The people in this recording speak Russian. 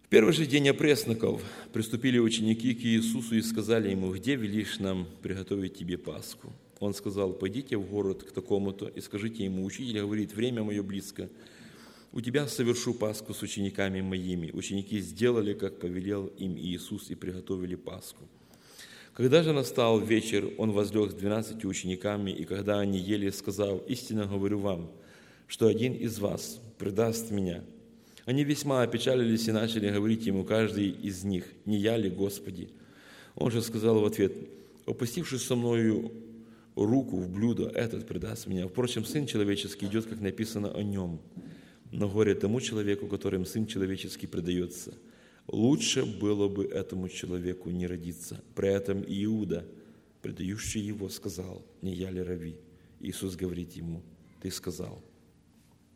первый же день опресноков приступили ученики к Иисусу и сказали Ему: «Где велишь нам приготовить Тебе Пасху?» Он сказал: «Пойдите в город к такому-то и скажите ему: Учитель говорит, время мое близко. У Тебя совершу Пасху с учениками моими». Ученики сделали, как повелел им Иисус, и приготовили Пасху. Когда же настал вечер, Он возлег с 12 учениками, и когда они ели, сказал: «Истинно говорю вам, что один из вас предаст Меня». Они весьма опечалились и начали говорить Ему, каждый из них: «Не я ли, Господи?» Он же сказал в ответ: «Опустивший со мною руку в блюдо, этот предаст Меня. Впрочем, Сын Человеческий идет, как написано о Нем. Но горе тому человеку, которым Сын Человеческий предается. Лучше было бы этому человеку не родиться». При этом Иуда, предающий Его, сказал: «Не я ли, Рави?» Иисус говорит ему: «Ты сказал».